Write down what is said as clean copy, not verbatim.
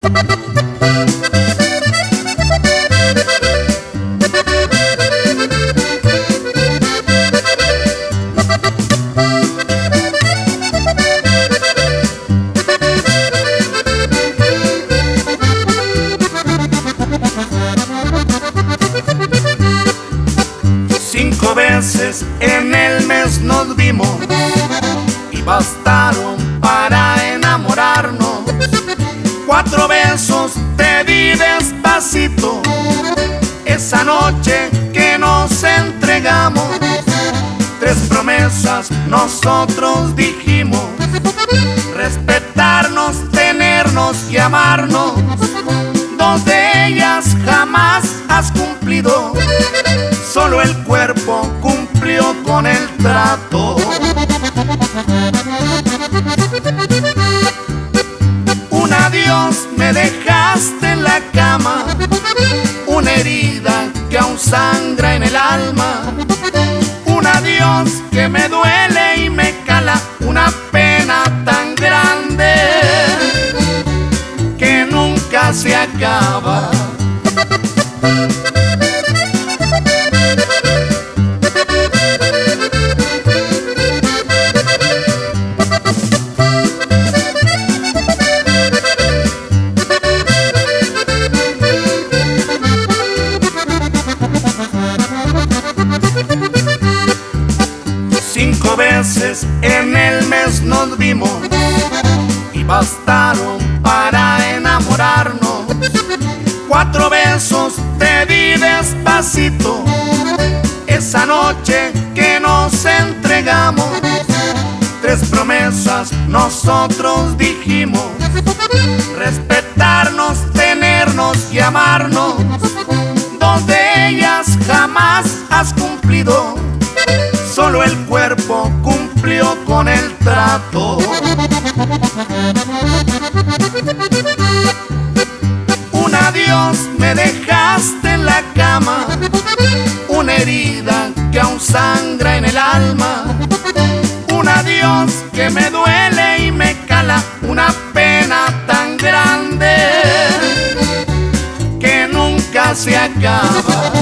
5 veces en el mes nos vimos y bastaron para enamorarnos. 4 besos te di despacito esa noche que nos entregamos. 3 promesas nosotros dijimos: respetarnos, tenernos y amarnos. 2 de ellas jamás has cumplido, solo el cuerpo cumplió con el trato. Un adiós me dejaste en la cama, una herida que aún sangra en el alma. Un adiós que me duele y me cala, una pena tan grande que nunca se acaba. Cinco veces en el mes nos vimos y bastaron para enamorarnos. 4 besos te di despacito esa noche que nos entregamos. 3 promesas nosotros dijimos: respetarnos, tenernos y amarnos. 2 de ellas jamás has cumplido, solo el cuerpo cumplió con el trato. Un adiós me dejaste en la cama, una herida que aún sangra en el alma. Un adiós que me duele y me cala, una pena tan grande que nunca se acaba.